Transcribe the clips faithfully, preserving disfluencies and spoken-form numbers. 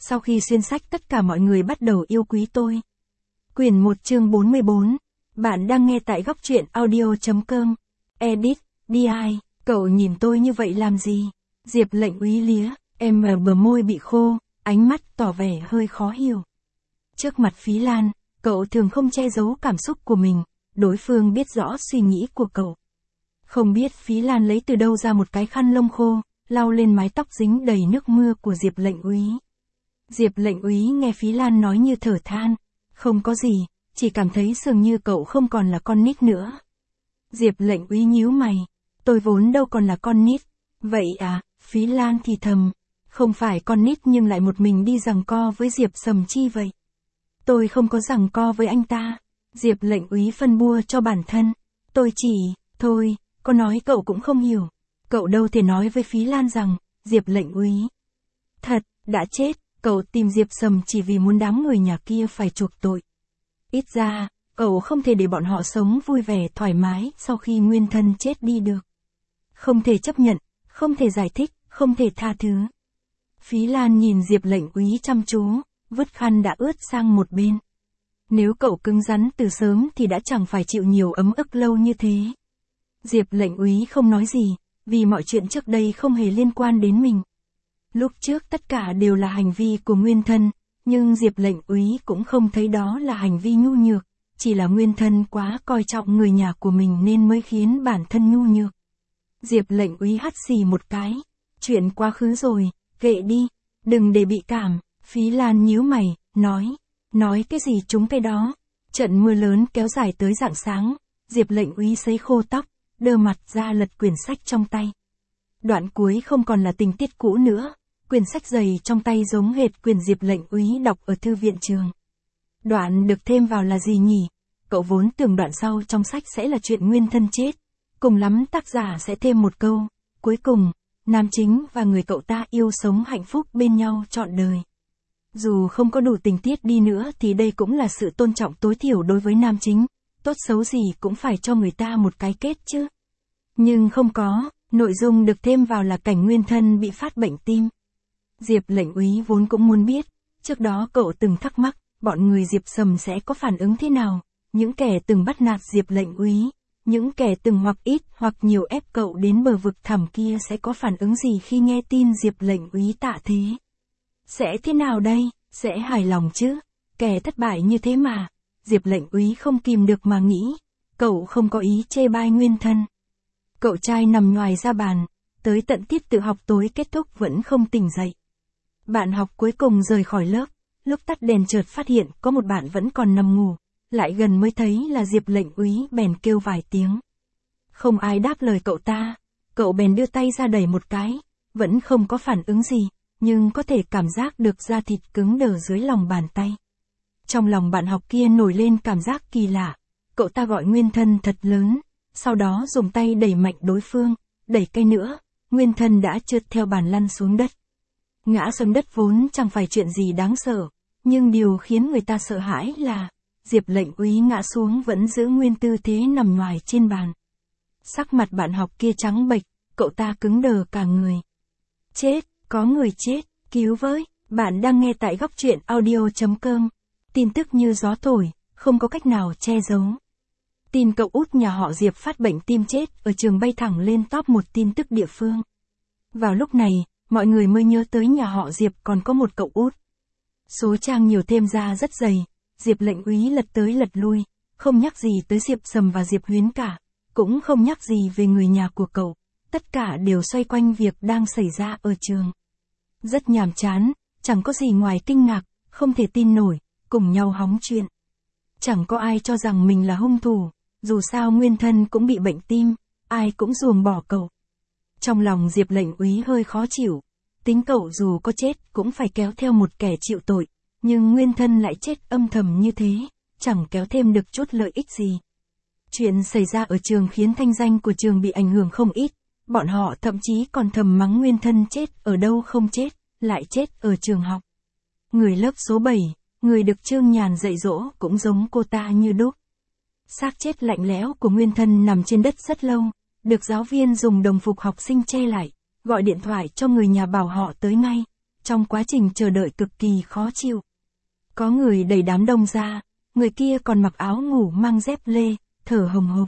Sau khi xuyên sách tất cả mọi người bắt đầu yêu quý tôi. Quyển một chương bốn mươi bốn. Bạn đang nghe tại góc truyện audio.com. Edit, đi ai, cậu nhìn tôi như vậy làm gì? Diệp Lệnh Úy lía, em ở bờ môi bị khô, ánh mắt tỏ vẻ hơi khó hiểu. Trước mặt Phí Lan, cậu thường không che giấu cảm xúc của mình, đối phương biết rõ suy nghĩ của cậu. Không biết Phí Lan lấy từ đâu ra một cái khăn lông khô, lau lên mái tóc dính đầy nước mưa của Diệp Lệnh Úy. Diệp Lệnh Úy nghe Phí Lan nói như thở than, không có gì, chỉ cảm thấy dường như cậu không còn là con nít nữa. Diệp Lệnh Úy nhíu mày, tôi vốn đâu còn là con nít. Vậy à, Phí Lan thì thầm, không phải con nít nhưng lại một mình đi giằng co với Diệp Sầm chi vậy. Tôi không có giằng co với anh ta. Diệp Lệnh Úy phân bua cho bản thân. Tôi chỉ, thôi, có nói cậu cũng không hiểu. Cậu đâu thể nói với Phí Lan rằng, Diệp Lệnh Úy thật, đã chết, cậu tìm Diệp Sầm chỉ vì muốn đám người nhà kia phải chuộc tội. Ít ra, cậu không thể để bọn họ sống vui vẻ thoải mái sau khi nguyên thân chết đi được. Không thể chấp nhận, không thể giải thích, không thể tha thứ. Phí Lan nhìn Diệp Lệnh Úy chăm chú, vứt khăn đã ướt sang một bên. Nếu cậu cứng rắn từ sớm thì đã chẳng phải chịu nhiều ấm ức lâu như thế. Diệp Lệnh Úy không nói gì, vì mọi chuyện trước đây không hề liên quan đến mình. Lúc trước tất cả đều là hành vi của nguyên thân, nhưng Diệp Lệnh Úy cũng không thấy đó là hành vi nhu nhược, chỉ là nguyên thân quá coi trọng người nhà của mình nên mới khiến bản thân nhu nhược. Diệp Lệnh Úy hắt xì một cái, chuyện quá khứ rồi, kệ đi, đừng để bị cảm. Phí Lan nhíu mày, nói, nói cái gì chúng cái đó. Trận mưa lớn kéo dài tới rạng sáng, Diệp Lệnh Úy sấy khô tóc, đơ mặt ra lật quyển sách trong tay. Đoạn cuối không còn là tình tiết cũ nữa, quyển sách dày trong tay giống hệt quyển Diệp Lệnh Úy đọc ở thư viện trường. Đoạn được thêm vào là gì nhỉ? Cậu vốn tưởng đoạn sau trong sách sẽ là chuyện nguyên thân chết, cùng lắm tác giả sẽ thêm một câu, cuối cùng, nam chính và người cậu ta yêu sống hạnh phúc bên nhau trọn đời. Dù không có đủ tình tiết đi nữa thì đây cũng là sự tôn trọng tối thiểu đối với nam chính, tốt xấu gì cũng phải cho người ta một cái kết chứ. Nhưng không có, nội dung được thêm vào là cảnh nguyên thân bị phát bệnh tim. Diệp Lệnh Úy vốn cũng muốn biết, trước đó cậu từng thắc mắc, bọn người Diệp Sầm sẽ có phản ứng thế nào, những kẻ từng bắt nạt Diệp Lệnh Úy, những kẻ từng hoặc ít hoặc nhiều ép cậu đến bờ vực thẳm kia sẽ có phản ứng gì khi nghe tin Diệp Lệnh Úy tạ thế. Sẽ thế nào đây, sẽ hài lòng chứ, kẻ thất bại như thế mà. Diệp Lệnh Úy không kìm được mà nghĩ, cậu không có ý chê bai nguyên thân. Cậu trai nằm ngoài ra bàn, tới tận tiết tự học tối kết thúc vẫn không tỉnh dậy. Bạn học cuối cùng rời khỏi lớp, lúc tắt đèn chợt phát hiện có một bạn vẫn còn nằm ngủ, lại gần mới thấy là Diệp Lệnh Úy bèn kêu vài tiếng. Không ai đáp lời cậu ta, cậu bèn đưa tay ra đẩy một cái, vẫn không có phản ứng gì, nhưng có thể cảm giác được da thịt cứng đờ dưới lòng bàn tay. Trong lòng bạn học kia nổi lên cảm giác kỳ lạ, cậu ta gọi nguyên thân thật lớn, sau đó dùng tay đẩy mạnh đối phương, đẩy cái nữa, nguyên thân đã trượt theo bàn lăn xuống đất. Ngã xuống đất vốn chẳng phải chuyện gì đáng sợ, nhưng điều khiến người ta sợ hãi là, Diệp Lệnh Úy ngã xuống vẫn giữ nguyên tư thế nằm ngoài trên bàn. Sắc mặt bạn học kia trắng bệch, cậu ta cứng đờ cả người. Chết, có người chết, cứu với, bạn đang nghe tại góc truyện audio.com. Tin tức như gió thổi, không có cách nào che giấu. Tin cậu út nhà họ Diệp phát bệnh tim chết ở trường bay thẳng lên top một tin tức địa phương. Vào lúc này, mọi người mới nhớ tới nhà họ Diệp còn có một cậu út. Số trang nhiều thêm ra rất dày, Diệp Lệnh Úy lật tới lật lui, không nhắc gì tới Diệp Sầm và Diệp Huyến cả, cũng không nhắc gì về người nhà của cậu, tất cả đều xoay quanh việc đang xảy ra ở trường. Rất nhàm chán, chẳng có gì ngoài kinh ngạc, không thể tin nổi, cùng nhau hóng chuyện. Chẳng có ai cho rằng mình là hung thủ, dù sao nguyên thân cũng bị bệnh tim, ai cũng ruồng bỏ cậu. Trong lòng Diệp Lệnh Úy hơi khó chịu, tính cậu dù có chết cũng phải kéo theo một kẻ chịu tội, nhưng nguyên thân lại chết âm thầm như thế, chẳng kéo thêm được chút lợi ích gì. Chuyện xảy ra ở trường khiến thanh danh của trường bị ảnh hưởng không ít, bọn họ thậm chí còn thầm mắng nguyên thân chết ở đâu không chết, lại chết ở trường học. Người lớp số bảy, người được Trương Nhàn dạy dỗ cũng giống cô ta như đúc. Xác chết lạnh lẽo của nguyên thân nằm trên đất rất lâu, được giáo viên dùng đồng phục học sinh che lại, gọi điện thoại cho người nhà bảo họ tới ngay. trong quá trình chờ đợi cực kỳ khó chịu. Có người đẩy đám đông ra, người kia còn mặc áo ngủ mang dép lê, thở hồng hộc.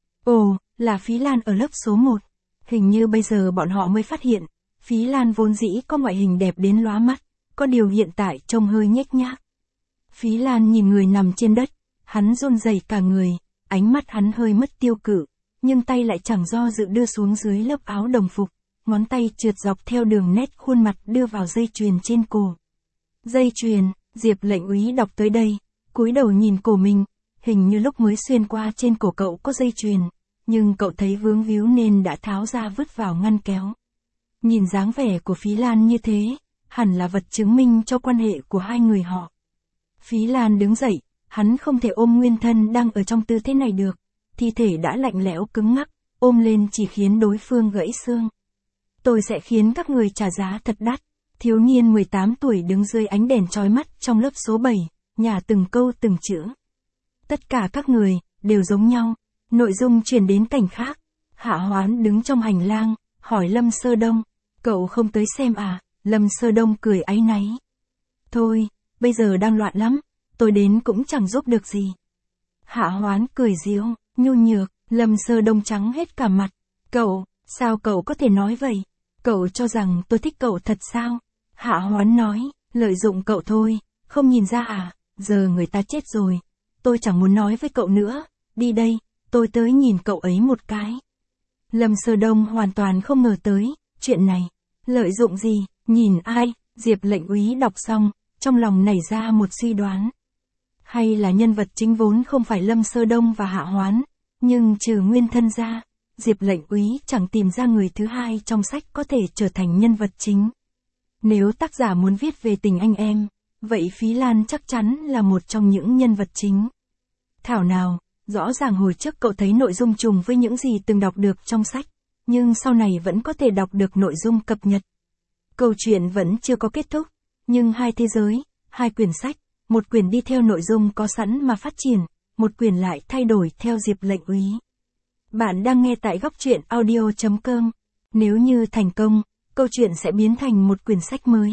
Ồ, là Phí Lan ở lớp số một. Hình như bây giờ bọn họ mới phát hiện, Phí Lan vốn dĩ có ngoại hình đẹp đến lóa mắt, có điều hiện tại trông hơi nhếch nhác. Phí Lan nhìn người nằm trên đất, hắn run rẩy cả người, ánh mắt hắn hơi mất tiêu cự, nhưng tay lại chẳng do dự đưa xuống dưới lớp áo đồng phục, ngón tay trượt dọc theo đường nét khuôn mặt đưa vào dây chuyền trên cổ. Dây chuyền, Diệp lệnh úy đọc tới đây, cúi đầu nhìn cổ mình, hình như lúc mới xuyên qua trên cổ cậu có dây chuyền, nhưng cậu thấy vướng víu nên đã tháo ra vứt vào ngăn kéo. Nhìn dáng vẻ của Phí Lan như thế, hẳn là vật chứng minh cho quan hệ của hai người họ. Phí Lan đứng dậy, hắn không thể ôm Nguyên Thân đang ở trong tư thế này được, thi thể đã lạnh lẽo cứng ngắc, ôm lên chỉ khiến đối phương gãy xương. Tôi sẽ khiến các người trả giá thật đắt. Thiếu niên mười tám tuổi đứng dưới ánh đèn chói mắt trong lớp số bảy, nhả từng câu từng chữ. Tất cả các người, đều giống nhau. Nội dung chuyển đến cảnh khác. Hạ Hoán đứng trong hành lang, hỏi Lâm Sơ Đông. Cậu không tới xem à? Lâm Sơ Đông cười áy náy. Thôi, bây giờ đang loạn lắm, tôi đến cũng chẳng giúp được gì. Hạ Hoán cười giễu, nhu nhược, Lâm Sơ Đông trắng hết cả mặt. Cậu, sao cậu có thể nói vậy? Cậu cho rằng tôi thích cậu thật sao? Hạ Hoán nói, lợi dụng cậu thôi, không nhìn ra à, giờ người ta chết rồi. Tôi chẳng muốn nói với cậu nữa, đi đây, tôi tới nhìn cậu ấy một cái. Lâm Sơ Đông hoàn toàn không ngờ tới, chuyện này, lợi dụng gì, nhìn ai, Diệp lệnh úy đọc xong, trong lòng nảy ra một suy đoán. Hay là nhân vật chính vốn không phải Lâm Sơ Đông và Hạ Hoán, nhưng trừ Nguyên Thân ra, Diệp lệnh úy chẳng tìm ra người thứ hai trong sách có thể trở thành nhân vật chính. Nếu tác giả muốn viết về tình anh em, vậy Phí Lan chắc chắn là một trong những nhân vật chính. Thảo nào, rõ ràng hồi trước cậu thấy nội dung trùng với những gì từng đọc được trong sách, nhưng sau này vẫn có thể đọc được nội dung cập nhật. Câu chuyện vẫn chưa có kết thúc, nhưng hai thế giới, hai quyển sách, một quyển đi theo nội dung có sẵn mà phát triển, một quyển lại thay đổi theo Diệp lệnh úy. Bạn đang nghe tại góc truyện audio chấm com. Nếu như thành công, câu chuyện sẽ biến thành một quyển sách mới.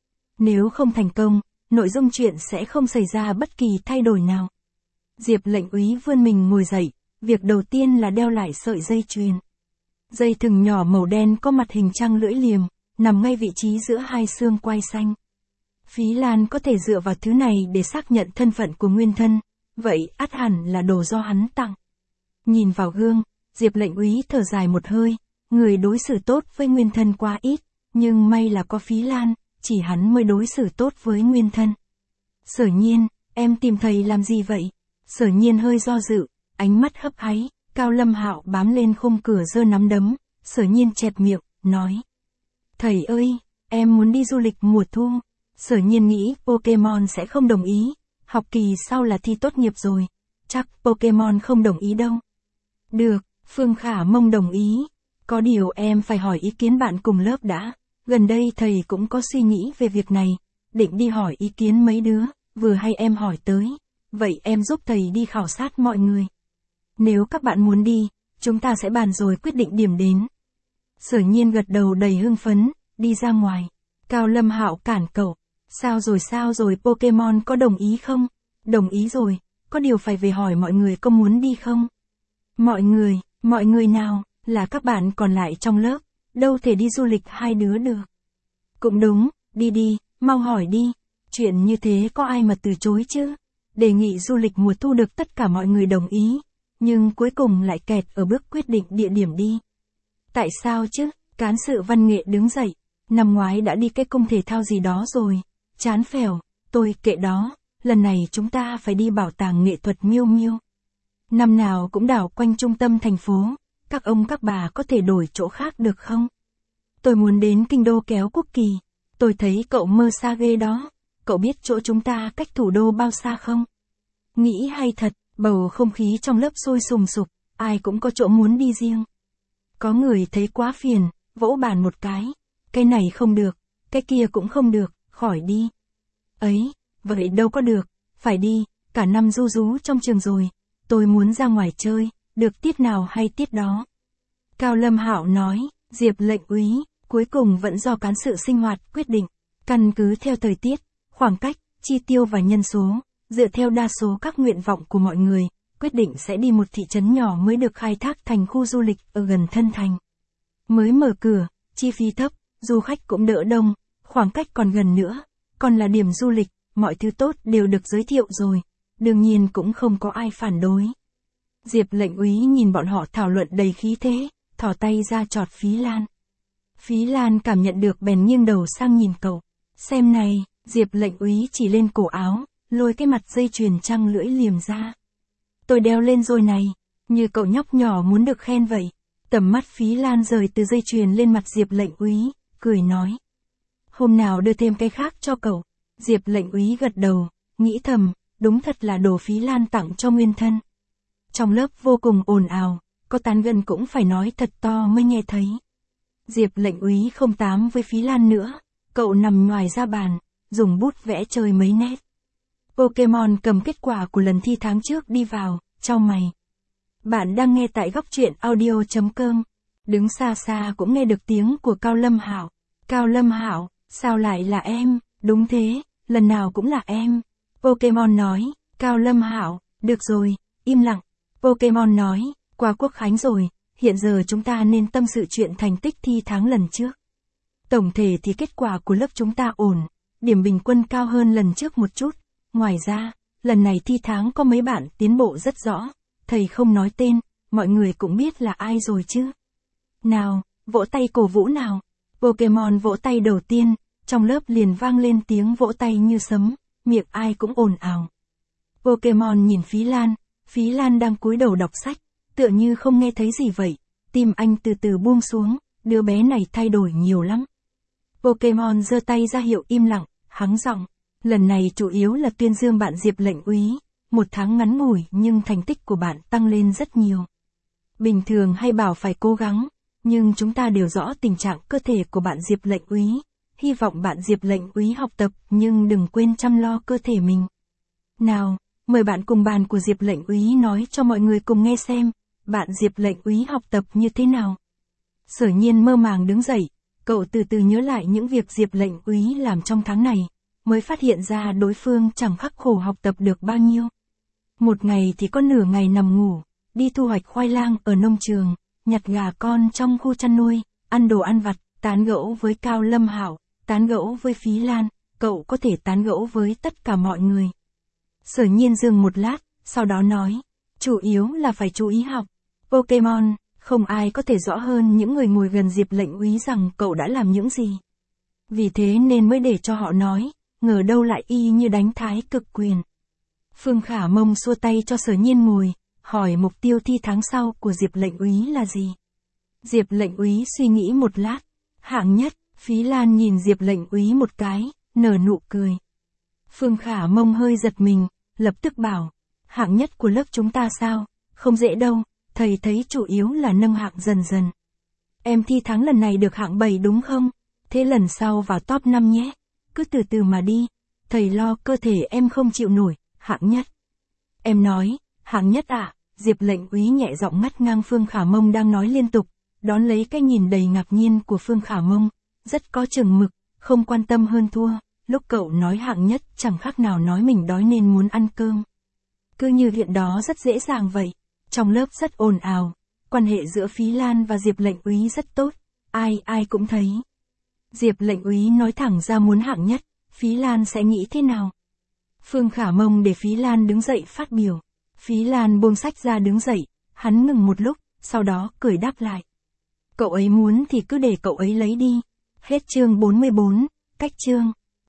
Nếu không thành công, nội dung chuyện sẽ không xảy ra bất kỳ thay đổi nào. Diệp lệnh úy vươn mình ngồi dậy, việc đầu tiên là đeo lại sợi dây chuyền. Dây thừng nhỏ màu đen có mặt hình trăng lưỡi liềm, nằm ngay vị trí giữa hai xương quai xanh. Phí Lan có thể dựa vào thứ này để xác nhận thân phận của Nguyên Thân, vậy ắt hẳn là đồ do hắn tặng. Nhìn vào gương, Diệp lệnh úy thở dài một hơi, người đối xử tốt với Nguyên Thân quá ít, nhưng may là có Phí Lan, chỉ hắn mới đối xử tốt với Nguyên Thân. Sở Nhiên, em tìm thầy làm gì vậy? Sở Nhiên hơi do dự, ánh mắt hấp háy, Cao Lâm Hạo bám lên khung cửa giơ nắm đấm, Sở Nhiên chẹp miệng, nói. Thầy ơi, em muốn đi du lịch mùa thu. Sở Nhiên nghĩ Pokemon sẽ không đồng ý, học kỳ sau là thi tốt nghiệp rồi, chắc Pokemon không đồng ý đâu. Được, Phương Khả Mông đồng ý. Có điều em phải hỏi ý kiến bạn cùng lớp đã. Gần đây thầy cũng có suy nghĩ về việc này, định đi hỏi ý kiến mấy đứa, vừa hay em hỏi tới. Vậy em giúp thầy đi khảo sát mọi người. Nếu các bạn muốn đi, chúng ta sẽ bàn rồi quyết định điểm đến. Sở Nhiên gật đầu đầy hưng phấn, đi ra ngoài. Cao Lâm Hạo cản cậu. Sao rồi sao rồi Pokemon có đồng ý không? Đồng ý rồi, có điều phải về hỏi mọi người có muốn đi không? Mọi người, mọi người nào, là các bạn còn lại trong lớp, đâu thể đi du lịch hai đứa được. Cũng đúng, đi đi, mau hỏi đi, chuyện như thế có ai mà từ chối chứ? Đề nghị du lịch mùa thu được tất cả mọi người đồng ý, nhưng cuối cùng lại kẹt ở bước quyết định địa điểm đi. Tại sao chứ? Cán sự văn nghệ đứng dậy, năm ngoái đã đi cái cung thể thao gì đó rồi, chán phèo, tôi kệ đó, lần này chúng ta phải đi bảo tàng nghệ thuật Miêu Miêu. Năm nào cũng đảo quanh trung tâm thành phố, các ông các bà có thể đổi chỗ khác được không? Tôi muốn đến kinh đô kéo quốc kỳ, tôi thấy cậu mơ xa ghê đó, cậu biết chỗ chúng ta cách thủ đô bao xa không? Nghĩ hay thật, bầu không khí trong lớp sôi sùng sục, ai cũng có chỗ muốn đi riêng. Có người thấy quá phiền, vỗ bàn một cái, cái này không được, cái kia cũng không được, khỏi đi. Ấy, vậy đâu có được, phải đi, cả năm ru rú trong trường rồi, tôi muốn ra ngoài chơi, được tiết nào hay tiết đó. Cao Lâm Hạo nói, Diệp lệnh úy, cuối cùng vẫn do cán sự sinh hoạt quyết định. Căn cứ theo thời tiết, khoảng cách, chi tiêu và nhân số, dựa theo đa số các nguyện vọng của mọi người, quyết định sẽ đi một thị trấn nhỏ mới được khai thác thành khu du lịch ở gần thân thành. Mới mở cửa, chi phí thấp, du khách cũng đỡ đông, khoảng cách còn gần nữa, còn là điểm du lịch, mọi thứ tốt đều được giới thiệu rồi, đương nhiên cũng không có ai phản đối. Diệp lệnh úy nhìn bọn họ thảo luận đầy khí thế, thò tay ra chọt Phí Lan. Phí Lan cảm nhận được bèn nghiêng đầu sang nhìn cậu. Xem này, Diệp lệnh úy chỉ lên cổ áo, lôi cái mặt dây chuyền trăng lưỡi liềm ra. Tôi đeo lên rồi này, như cậu nhóc nhỏ muốn được khen vậy. Tầm mắt Phí Lan rời từ dây chuyền lên mặt Diệp lệnh úy, cười nói. Hôm nào đưa thêm cái khác cho cậu. Diệp lệnh úy gật đầu, nghĩ thầm, đúng thật là đồ Phí Lan tặng cho nguyên thân. Trong lớp vô cùng ồn ào, có tán gân cũng phải nói thật to mới nghe thấy. Diệp lệnh úy không tám với Phí Lan nữa, cậu nằm ngoài ra bàn, dùng bút vẽ chơi mấy nét. Pokemon cầm kết quả của lần thi tháng trước đi vào, chau mày. Bạn đang nghe tại góc truyện audio chấm com. Đứng xa xa cũng nghe được tiếng của Cao Lâm Hạo. Cao Lâm Hạo, sao lại là em? Đúng thế, lần nào cũng là em. Pokemon nói, Cao Lâm Hạo, được rồi, im lặng. Pokemon nói, qua quốc khánh rồi, hiện giờ chúng ta nên tâm sự chuyện thành tích thi tháng lần trước. Tổng thể thì kết quả của lớp chúng ta ổn, điểm bình quân cao hơn lần trước một chút. Ngoài ra, lần này thi tháng có mấy bạn tiến bộ rất rõ, thầy không nói tên, mọi người cũng biết là ai rồi chứ. Nào, vỗ tay cổ vũ nào. Pokemon vỗ tay đầu tiên, trong lớp liền vang lên tiếng vỗ tay như sấm, miệng ai cũng ồn ào. Pokemon nhìn Phí Lan, Phí Lan đang cúi đầu đọc sách, tựa như không nghe thấy gì vậy, tim anh từ từ buông xuống, đứa bé này thay đổi nhiều lắm. Pokemon giơ tay ra hiệu im lặng, hắng giọng, lần này chủ yếu là tuyên dương bạn Diệp lệnh úy, một tháng ngắn ngủi nhưng thành tích của bạn tăng lên rất nhiều. Bình thường hay bảo phải cố gắng, nhưng chúng ta đều rõ tình trạng cơ thể của bạn Diệp lệnh úy, hy vọng bạn Diệp lệnh úy học tập nhưng đừng quên chăm lo cơ thể mình. Nào, mời bạn cùng bàn của Diệp lệnh úy nói cho mọi người cùng nghe xem, bạn Diệp lệnh úy học tập như thế nào. Sở Nhiên mơ màng đứng dậy, cậu từ từ nhớ lại những việc Diệp lệnh úy làm trong tháng này, mới phát hiện ra đối phương chẳng khắc khổ học tập được bao nhiêu. Một ngày thì có nửa ngày nằm ngủ, đi thu hoạch khoai lang ở nông trường, nhặt gà con trong khu chăn nuôi, ăn đồ ăn vặt, tán gẫu với Cao Lâm Hạo, tán gẫu với Phí Lan, cậu có thể tán gẫu với tất cả mọi người. Sở Nhiên dừng một lát, sau đó nói, chủ yếu là phải chú ý học. Pokemon, không ai có thể rõ hơn những người ngồi gần Diệp lệnh úy rằng cậu đã làm những gì. Vì thế nên mới để cho họ nói, ngờ đâu lại y như đánh thái cực quyền. Phương Khả Mông xua tay cho Sở Nhiên ngồi, hỏi mục tiêu thi tháng sau của Diệp lệnh úy là gì. Diệp lệnh úy suy nghĩ một lát, hạng nhất. Phí Lan nhìn Diệp lệnh úy một cái, nở nụ cười. Phương Khả Mông hơi giật mình, lập tức bảo, hạng nhất của lớp chúng ta sao, không dễ đâu, thầy thấy chủ yếu là nâng hạng dần dần. Em thi tháng lần này được hạng bảy đúng không? Thế lần sau vào top năm nhé, cứ từ từ mà đi, thầy lo cơ thể em không chịu nổi, hạng nhất. Em nói, hạng nhất à, Diệp lệnh úy nhẹ giọng ngắt ngang Phương Khả Mông đang nói liên tục, đón lấy cái nhìn đầy ngạc nhiên của Phương Khả Mông. Rất có chừng mực, không quan tâm hơn thua, lúc cậu nói hạng nhất chẳng khác nào nói mình đói nên muốn ăn cơm. Cứ như chuyện đó rất dễ dàng vậy, trong lớp rất ồn ào, quan hệ giữa Phí Lan và Diệp lệnh úy rất tốt, ai ai cũng thấy. Diệp lệnh úy nói thẳng ra muốn hạng nhất, Phí Lan sẽ nghĩ thế nào? Phương Khả Mông để Phí Lan đứng dậy phát biểu, Phí Lan buông sách ra đứng dậy, hắn ngừng một lúc, sau đó cười đáp lại. Cậu ấy muốn thì cứ để cậu ấy lấy đi. Hết chương bốn mươi bốn, cách chương.